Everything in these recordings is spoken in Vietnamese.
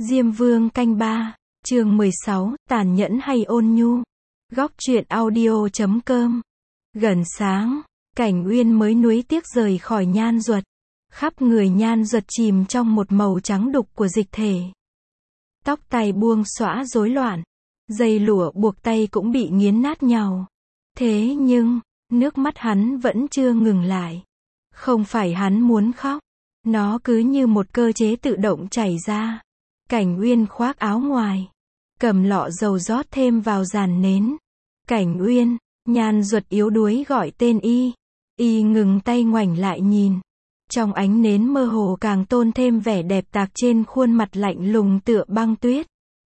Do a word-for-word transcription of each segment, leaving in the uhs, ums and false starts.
Diêm Vương canh ba, chương mười sáu, tàn nhẫn hay ôn nhu. Góc truyện audio chấm com. Gần sáng, Cảnh Uyên mới nuối tiếc rời khỏi Nhan Duật. Khắp người Nhan Duật chìm trong một màu trắng đục của dịch thể. Tóc tai buông xõa rối loạn, dây lụa buộc tay cũng bị nghiến nát nhàu. Thế nhưng, nước mắt hắn vẫn chưa ngừng lại. Không phải hắn muốn khóc, nó cứ như một cơ chế tự động chảy ra. Cảnh Uyên khoác áo ngoài, cầm lọ dầu rót thêm vào giàn nến. Cảnh Uyên, Nhan Duật yếu đuối gọi tên y. Y ngừng tay ngoảnh lại nhìn. Trong ánh nến mơ hồ càng tôn thêm vẻ đẹp tạc trên khuôn mặt lạnh lùng tựa băng tuyết.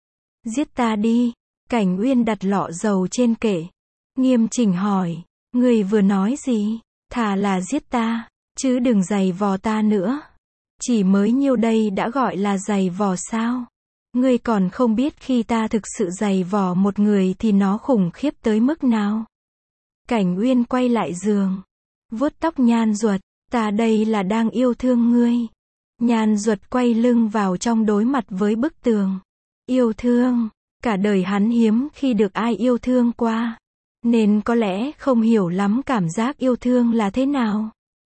Giết ta đi. Cảnh Uyên đặt lọ dầu trên kệ, nghiêm chỉnh hỏi, người vừa nói gì? Thà là giết ta, chứ đừng giày vò ta nữa. Chỉ mới nhiêu đây đã gọi là giày vò sao? Ngươi còn không biết khi ta thực sự giày vò một người thì nó khủng khiếp tới mức nào. Cảnh Uyên quay lại giường, vuốt tóc Nhan Duật, ta đây là đang yêu thương ngươi. Nhan Duật quay lưng vào trong đối mặt với bức tường. Yêu thương, cả đời hắn hiếm khi được ai yêu thương qua, nên có lẽ không hiểu lắm cảm giác yêu thương là thế nào.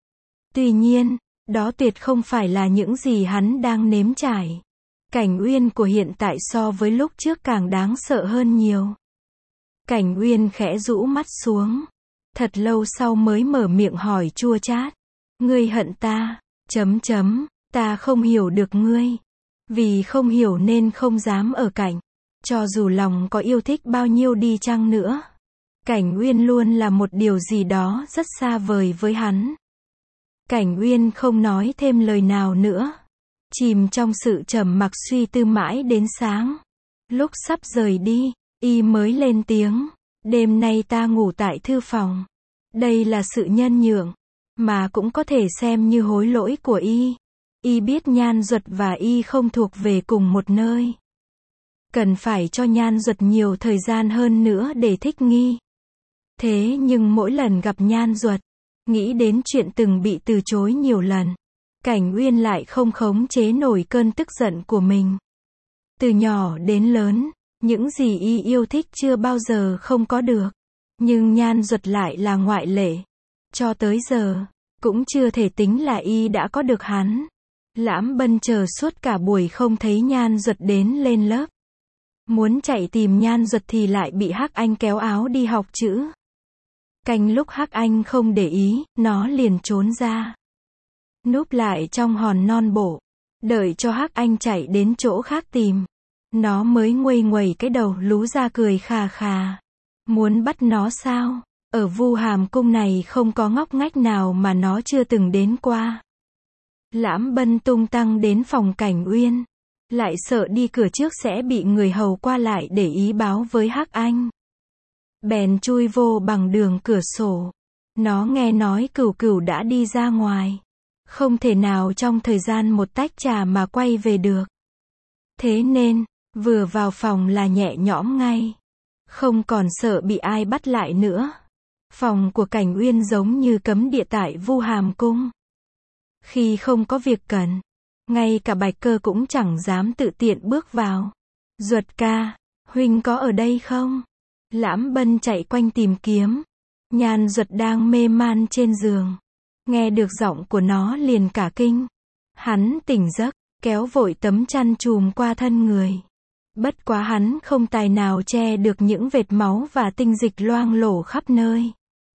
Tuy nhiên, đó tuyệt không phải là những gì hắn đang nếm trải. Cảnh Uyên của hiện tại so với lúc trước càng đáng sợ hơn nhiều. Cảnh Uyên khẽ rũ mắt xuống, thật lâu sau mới mở miệng hỏi chua chát. Ngươi hận ta, chấm chấm, ta không hiểu được ngươi. Vì không hiểu nên không dám ở cạnh. Cho dù lòng có yêu thích bao nhiêu đi chăng nữa, Cảnh Uyên luôn là một điều gì đó rất xa vời với hắn. Cảnh Uyên không nói thêm lời nào nữa, chìm trong sự trầm mặc suy tư mãi đến sáng. Lúc sắp rời đi, y mới lên tiếng, đêm nay ta ngủ tại thư phòng. Đây là sự nhân nhượng, mà cũng có thể xem như hối lỗi của y. Y biết Nhan Duật và y không thuộc về cùng một nơi. Cần phải cho Nhan Duật nhiều thời gian hơn nữa để thích nghi. Thế nhưng mỗi lần gặp Nhan Duật, nghĩ đến chuyện từng bị từ chối nhiều lần, Cảnh Uyên lại không khống chế nổi cơn tức giận của mình. Từ nhỏ đến lớn, những gì y yêu thích chưa bao giờ không có được. Nhưng Nhan Duật lại là ngoại lệ. Cho tới giờ, cũng chưa thể tính là y đã có được hắn. Lãm Bân chờ suốt cả buổi không thấy Nhan Duật đến lên lớp. Muốn chạy tìm Nhan Duật thì lại bị Hắc Anh kéo áo đi học chữ. Canh lúc Hắc Anh không để ý, nó liền trốn ra, núp lại trong hòn non bộ, đợi cho Hắc Anh chạy đến chỗ khác tìm. Nó mới nguây nguẩy cái đầu lú ra cười khà khà. Muốn bắt nó sao? Ở Vu Hàm Cung này không có ngóc ngách nào mà nó chưa từng đến qua. Lãm Bân tung tăng đến phòng Cảnh Uyên, lại sợ đi cửa trước sẽ bị người hầu qua lại để ý báo với Hắc Anh. Bèn chui vô bằng đường cửa sổ. Nó nghe nói Cửu Cửu đã đi ra ngoài, không thể nào trong thời gian một tách trà mà quay về được. Thế nên, vừa vào phòng là nhẹ nhõm ngay, không còn sợ bị ai bắt lại nữa. Phòng của Cảnh Uyên giống như cấm địa tại Vu Hàm Cung. Khi không có việc cần, ngay cả Bạch Cơ cũng chẳng dám tự tiện bước vào. Duật ca, huynh có ở đây không? Lãm Bân chạy quanh tìm kiếm. Nhan Duật đang mê man trên giường, nghe được giọng của nó liền cả kinh. Hắn tỉnh giấc, kéo vội tấm chăn trùm qua thân người. Bất quá hắn không tài nào che được những vệt máu và tinh dịch loang lổ khắp nơi.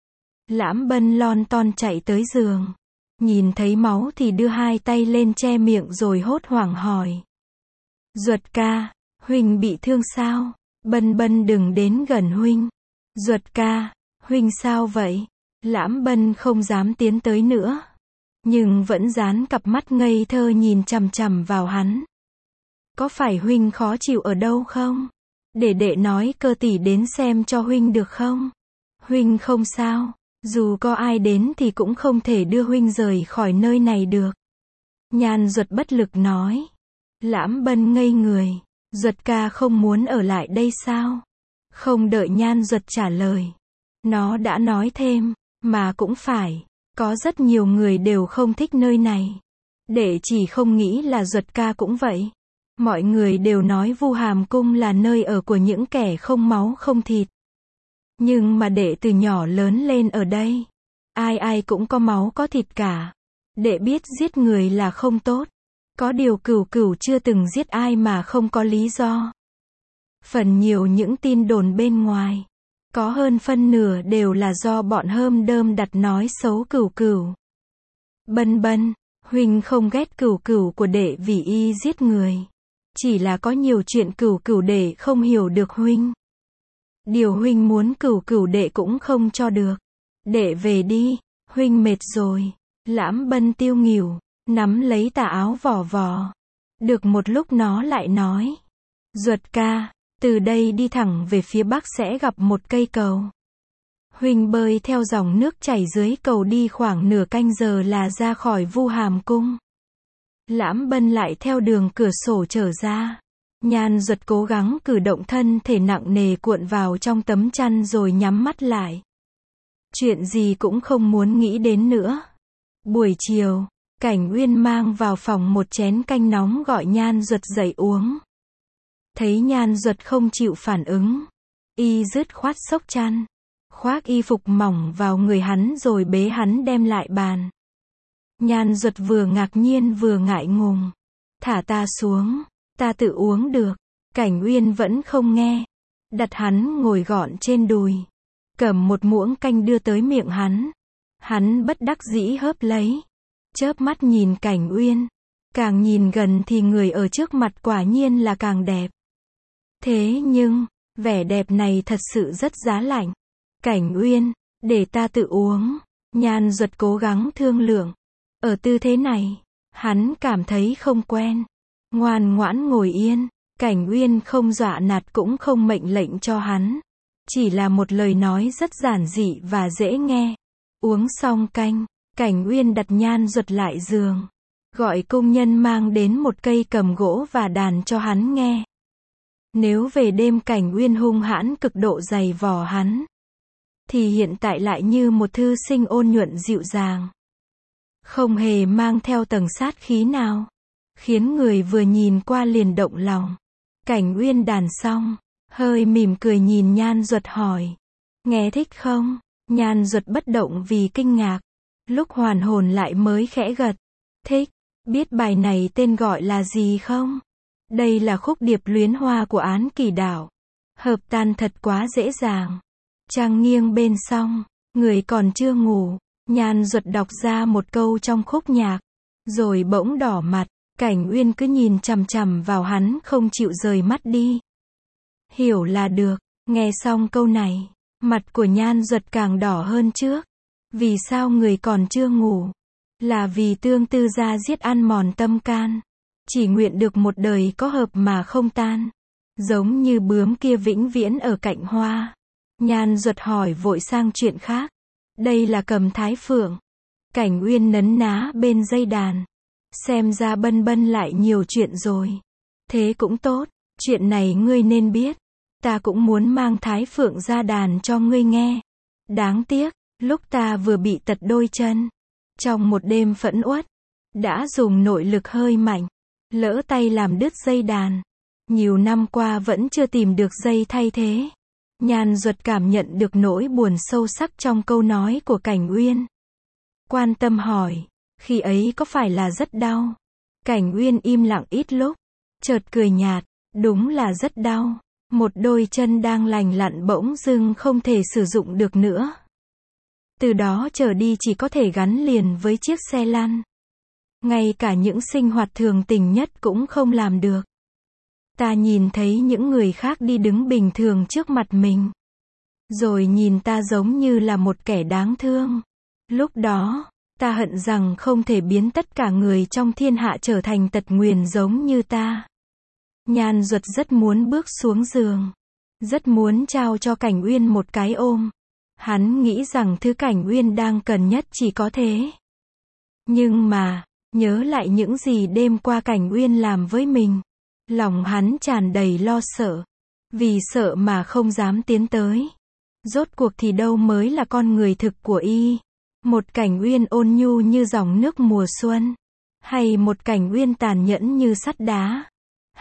Lãm Bân lon ton chạy tới giường, nhìn thấy máu thì đưa hai tay lên che miệng rồi hốt hoảng hỏi. Duật ca, huynh bị thương sao? Bân Bân đừng đến gần huynh. Duật ca, huynh sao vậy? Lãm Bân không dám tiến tới nữa, nhưng vẫn dán cặp mắt ngây thơ nhìn chằm chằm vào hắn. Có phải huynh khó chịu ở đâu không? Để đệ nói Cơ tỷ đến xem cho huynh được không? Huynh không sao, dù có ai đến thì cũng không thể đưa huynh rời khỏi nơi này được. Nhan Duật bất lực nói. Lãm Bân ngây người. Duật ca không muốn ở lại đây sao? Không đợi Nhan Duật trả lời, nó đã nói thêm, mà cũng phải, có rất nhiều người đều không thích nơi này. Đệ chỉ không nghĩ là Duật ca cũng vậy. Mọi người đều nói Vu Hàm Cung là nơi ở của những kẻ không máu không thịt. Nhưng mà đệ từ nhỏ lớn lên ở đây. Ai ai cũng có máu có thịt cả. Đệ biết giết người là không tốt. Có điều Cửu Cửu chưa từng giết ai mà không có lý do. Phần nhiều những tin đồn bên ngoài, có hơn phân nửa đều là do bọn hơm đơm đặt nói xấu Cửu Cửu. Bân bân, huynh không ghét Cửu Cửu của đệ vì y giết người. Chỉ là có nhiều chuyện Cửu Cửu đệ không hiểu được huynh. Điều huynh muốn Cửu Cửu đệ cũng không cho được. Đệ về đi, huynh mệt rồi. Lãm Bân tiêu nghỉu, nắm lấy tà áo vò vò. Được một lúc nó lại nói. Duật ca, từ đây đi thẳng về phía bắc sẽ gặp một cây cầu. Huynh bơi theo dòng nước chảy dưới cầu đi khoảng nửa canh giờ là ra khỏi Vu Hàm Cung. Lãm Bân lại theo đường cửa sổ trở ra. Nhan Duật cố gắng cử động thân thể nặng nề cuộn vào trong tấm chăn rồi nhắm mắt lại. Chuyện gì cũng không muốn nghĩ đến nữa. Buổi chiều, Cảnh Uyên mang vào phòng một chén canh nóng gọi Nhan Duật dậy uống. Thấy Nhan Duật không chịu phản ứng, y dứt khoát xốc chăn, khoác y phục mỏng vào người hắn rồi bế hắn đem lại bàn. Nhan Duật vừa ngạc nhiên vừa ngại ngùng. Thả ta xuống, ta tự uống được. Cảnh Uyên vẫn không nghe. Đặt hắn ngồi gọn trên đùi. Cầm một muỗng canh đưa tới miệng hắn. Hắn bất đắc dĩ hớp lấy. Chớp mắt nhìn Cảnh Uyên. Càng nhìn gần thì người ở trước mặt quả nhiên là càng đẹp. Thế nhưng, vẻ đẹp này thật sự rất giá lạnh. Cảnh Uyên, để ta tự uống. Nhan Duật cố gắng thương lượng. Ở tư thế này, hắn cảm thấy không quen. Ngoan ngoãn ngồi yên. Cảnh Uyên không dọa nạt cũng không mệnh lệnh cho hắn. Chỉ là một lời nói rất giản dị và dễ nghe. Uống xong canh, Cảnh Uyên đặt Nhan Duật lại giường. Gọi công nhân mang đến một cây cầm gỗ và đàn cho hắn nghe. Nếu về đêm Cảnh Uyên hung hãn cực độ giày vò hắn, thì hiện tại lại như một thư sinh ôn nhuận dịu dàng. Không hề mang theo tầng sát khí nào. Khiến người vừa nhìn qua liền động lòng. Cảnh Uyên đàn xong, hơi mỉm cười nhìn Nhan Duật hỏi. Nghe thích không? Nhan Duật bất động vì kinh ngạc. Lúc hoàn hồn lại mới khẽ gật. Thích. Biết bài này tên gọi là gì không? Đây là khúc điệp luyến hoa của Án Kỳ Đạo. Hợp tan thật quá dễ dàng. Trăng nghiêng bên song, người còn chưa ngủ. Nhan Duật đọc ra một câu trong khúc nhạc. Rồi bỗng đỏ mặt. Cảnh Uyên cứ nhìn chằm chằm vào hắn không chịu rời mắt đi. Hiểu là được. Nghe xong câu này, mặt của Nhan Duật càng đỏ hơn trước. Vì sao người còn chưa ngủ? Là vì tương tư gia giết ăn mòn tâm can. Chỉ nguyện được một đời có hợp mà không tan. Giống như bướm kia vĩnh viễn ở cạnh hoa. Nhan Duật hỏi vội sang chuyện khác. Đây là Cầm Thái Phượng. Cảnh Uyên nấn ná bên dây đàn. Xem ra Bân Bân lại nhiều chuyện rồi. Thế cũng tốt. Chuyện này ngươi nên biết. Ta cũng muốn mang Thái Phượng ra đàn cho ngươi nghe. Đáng tiếc, lúc ta vừa bị tật đôi chân. Trong một đêm phẫn uất. Đã dùng nội lực hơi mạnh. Lỡ tay làm đứt dây đàn. Nhiều năm qua vẫn chưa tìm được dây thay thế. Nhan Duật cảm nhận được nỗi buồn sâu sắc trong câu nói của Cảnh Uyên. Quan tâm hỏi. Khi ấy có phải là rất đau? Cảnh Uyên im lặng ít lúc. Chợt cười nhạt. Đúng là rất đau. Một đôi chân đang lành lặn bỗng dưng không thể sử dụng được nữa. Từ đó trở đi chỉ có thể gắn liền với chiếc xe lăn. Ngay cả những sinh hoạt thường tình nhất cũng không làm được. Ta nhìn thấy những người khác đi đứng bình thường trước mặt mình. Rồi nhìn ta giống như là một kẻ đáng thương. Lúc đó, ta hận rằng không thể biến tất cả người trong thiên hạ trở thành tật nguyền giống như ta. Nhan Duật rất muốn bước xuống giường. Rất muốn trao cho Cảnh Uyên một cái ôm. Hắn nghĩ rằng thứ Cảnh Uyên đang cần nhất chỉ có thế. Nhưng mà, nhớ lại những gì đêm qua Cảnh Uyên làm với mình. Lòng hắn tràn đầy lo sợ. Vì sợ mà không dám tiến tới. Rốt cuộc thì đâu mới là con người thực của y. Một Cảnh Uyên ôn nhu như dòng nước mùa xuân. Hay một Cảnh Uyên tàn nhẫn như sắt đá.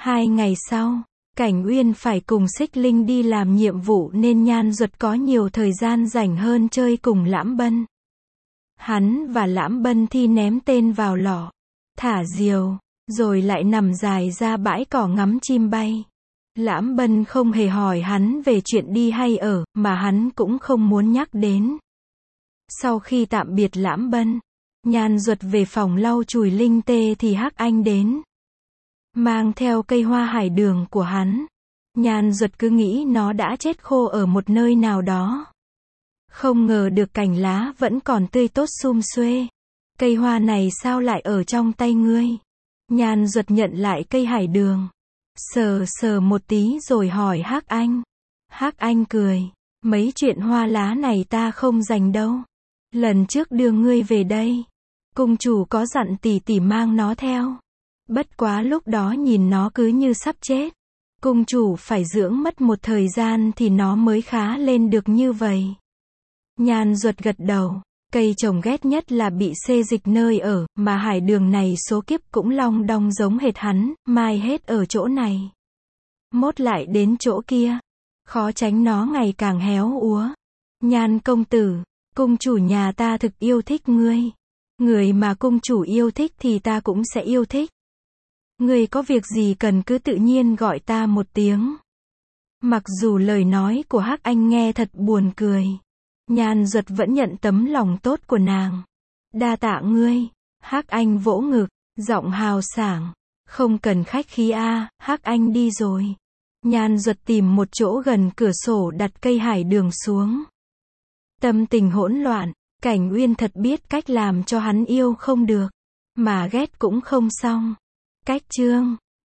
Hai ngày sau, Cảnh Uyên phải cùng Xích Linh đi làm nhiệm vụ nên Nhan Duật có nhiều thời gian rảnh hơn chơi cùng Lãm Bân. Hắn và Lãm Bân thi ném tên vào lọ, thả diều, rồi lại nằm dài ra bãi cỏ ngắm chim bay. Lãm Bân không hề hỏi hắn về chuyện đi hay ở, mà hắn cũng không muốn nhắc đến. Sau khi tạm biệt Lãm Bân, Nhan Duật về phòng lau chùi linh tê thì Hắc Anh đến. Mang theo cây hoa hải đường của hắn. Nhan Duật cứ nghĩ nó đã chết khô ở một nơi nào đó. Không ngờ được cành lá vẫn còn tươi tốt sum xuê. Cây hoa này sao lại ở trong tay ngươi? Nhan Duật nhận lại cây hải đường. Sờ sờ một tí rồi hỏi Hắc Anh. Hắc Anh cười. Mấy chuyện hoa lá này ta không dành đâu. Lần trước đưa ngươi về đây, cung chủ có dặn tỷ tỷ mang nó theo. Bất quá lúc đó nhìn nó cứ như sắp chết. Cung chủ phải dưỡng mất một thời gian thì nó mới khá lên được như vậy. Nhan Duật gật đầu. Cây trồng ghét nhất là bị xê dịch nơi ở, mà hải đường này số kiếp cũng long đong giống hệt hắn, mai hết ở chỗ này. Mốt lại đến chỗ kia. Khó tránh nó ngày càng héo úa. Nhan công tử, cung chủ nhà ta thực yêu thích ngươi. Người mà cung chủ yêu thích thì ta cũng sẽ yêu thích. Ngươi có việc gì cần cứ tự nhiên gọi ta một tiếng. Mặc dù lời nói của Hắc Anh nghe thật buồn cười, Nhan Duật vẫn nhận tấm lòng tốt của nàng. Đa tạ ngươi. Hắc Anh vỗ ngực, giọng hào sảng. Không cần khách khí a, Hắc Anh đi rồi. Nhan Duật tìm một chỗ gần cửa sổ đặt cây hải đường xuống. Tâm tình hỗn loạn, Cảnh Uyên thật biết cách làm cho hắn yêu không được, mà ghét cũng không xong. Cách chương